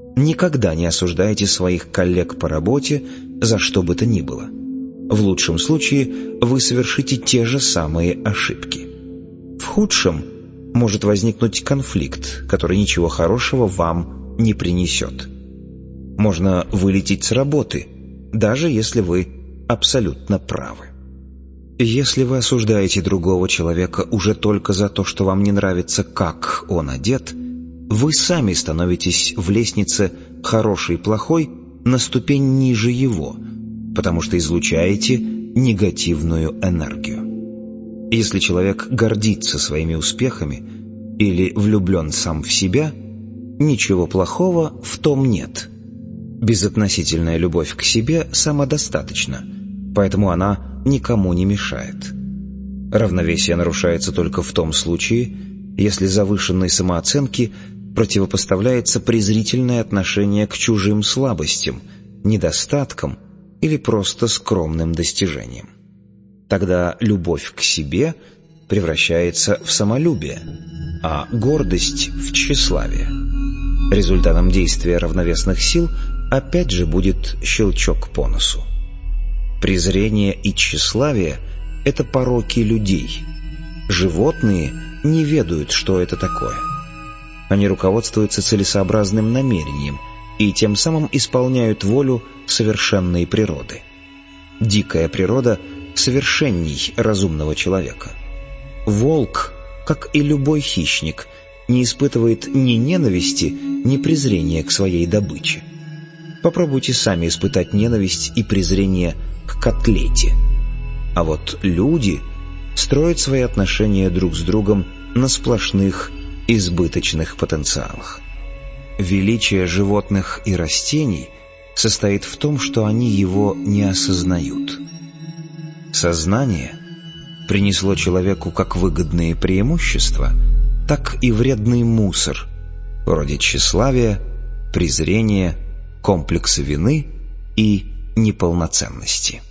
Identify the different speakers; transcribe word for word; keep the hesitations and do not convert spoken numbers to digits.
Speaker 1: Никогда не осуждайте своих коллег по работе за что бы то ни было. В лучшем случае вы совершите те же самые ошибки. В худшем может возникнуть конфликт, который ничего хорошего вам не принесет. Можно вылететь с работы, даже если вы абсолютно правы. Если вы осуждаете другого человека уже только за то, что вам не нравится, как он одет, вы сами становитесь в лестнице «хороший» и «плохой» на ступень ниже его, потому что излучаете негативную энергию. Если человек гордится своими успехами или влюблен сам в себя, ничего плохого в том нет. Безотносительная любовь к себе самодостаточна, поэтому она никому не мешает. Равновесие нарушается только в том случае, если завышенной самооценке противопоставляется презрительное отношение к чужим слабостям, недостаткам или просто скромным достижениям. Тогда любовь к себе превращается в самолюбие, а гордость — в тщеславие. Результатом действия равновесных сил опять же будет щелчок по носу. Презрение и тщеславие — это пороки людей. Животные не ведают, что это такое. Они руководствуются целесообразным намерением и тем самым исполняют волю совершенной природы. Дикая природа совершенней разумного человека. Волк, как и любой хищник, не испытывает ни ненависти, ни презрения к своей добыче. Попробуйте сами испытать ненависть и презрение к котлете. А вот люди строят свои отношения друг с другом на сплошных избыточных потенциалах. Величие животных и растений состоит в том, что они его не осознают. Сознание принесло человеку как выгодные преимущества, так и вредный мусор, вроде тщеславия, презрения, комплекса вины и неполноценности.